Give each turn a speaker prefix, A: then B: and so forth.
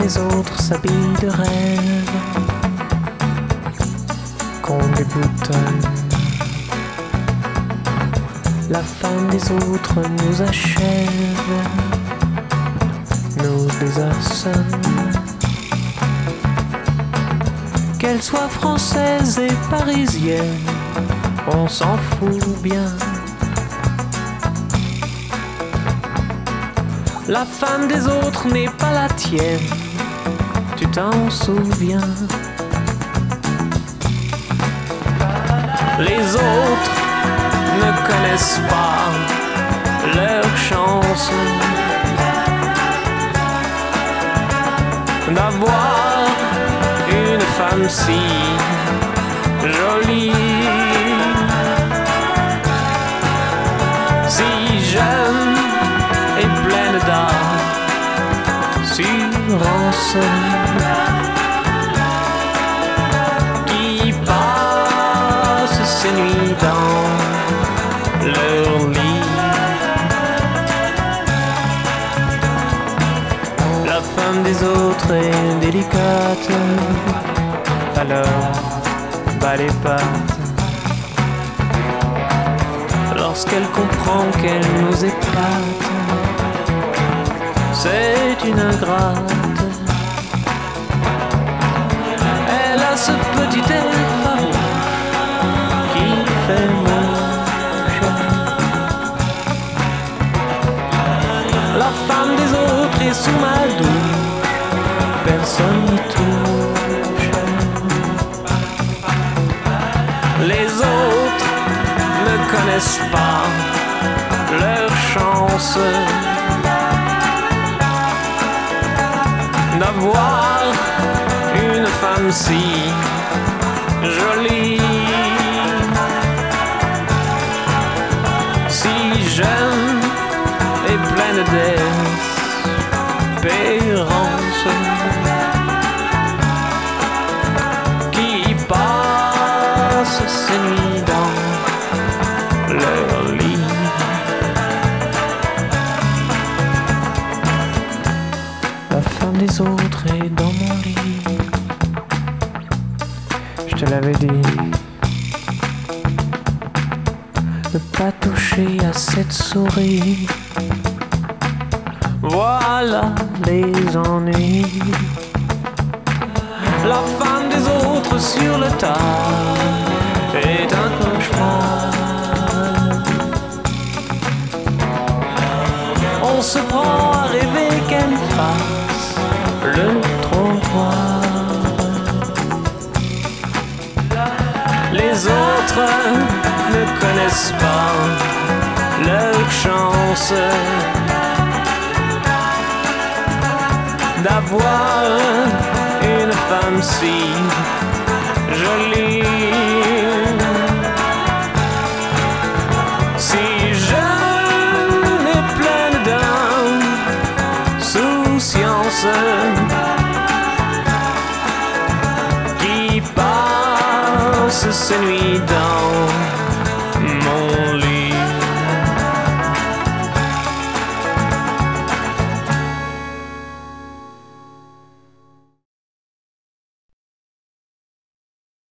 A: des autres s'habille de rêve, qu'on déboutonne. La femme des autres nous achève, nous désarçonne. Qu'elle soit française et parisienne, on s'en fout bien. La femme des autres n'est pas la tienne, tu t'en souviens. Les autres ne connaissent pas leur chance d'avoir une femme si jolie, si jeune et pleine d'assurance, qui passe ses nuits dans leur lit. La femme des autres est délicate, alors bat les pattes lorsqu'elle comprend qu'elle nous épate. C'est une ingrate. Elle a ce petit air favori qui fait mouche. La femme des autres est sous ma douche, personne n'y touche. Les autres ne connaissent pas leur chance d'avoir une femme si jolie, si jeune et pleine d'espérance, qui passe ses nuits dans leur lit. La femme des autres est dans mon lit, je te l'avais dit. Ne pas toucher à cette souris, voilà les ennuis. La femme des autres sur le tas est un cauchemar. On se prend à rêver qu'elle fasse le trottoir. Les autres ne connaissent pas leur chance d'avoir une femme si jolie, si jeune et pleine d'insouciance, qui passe ses nuits dans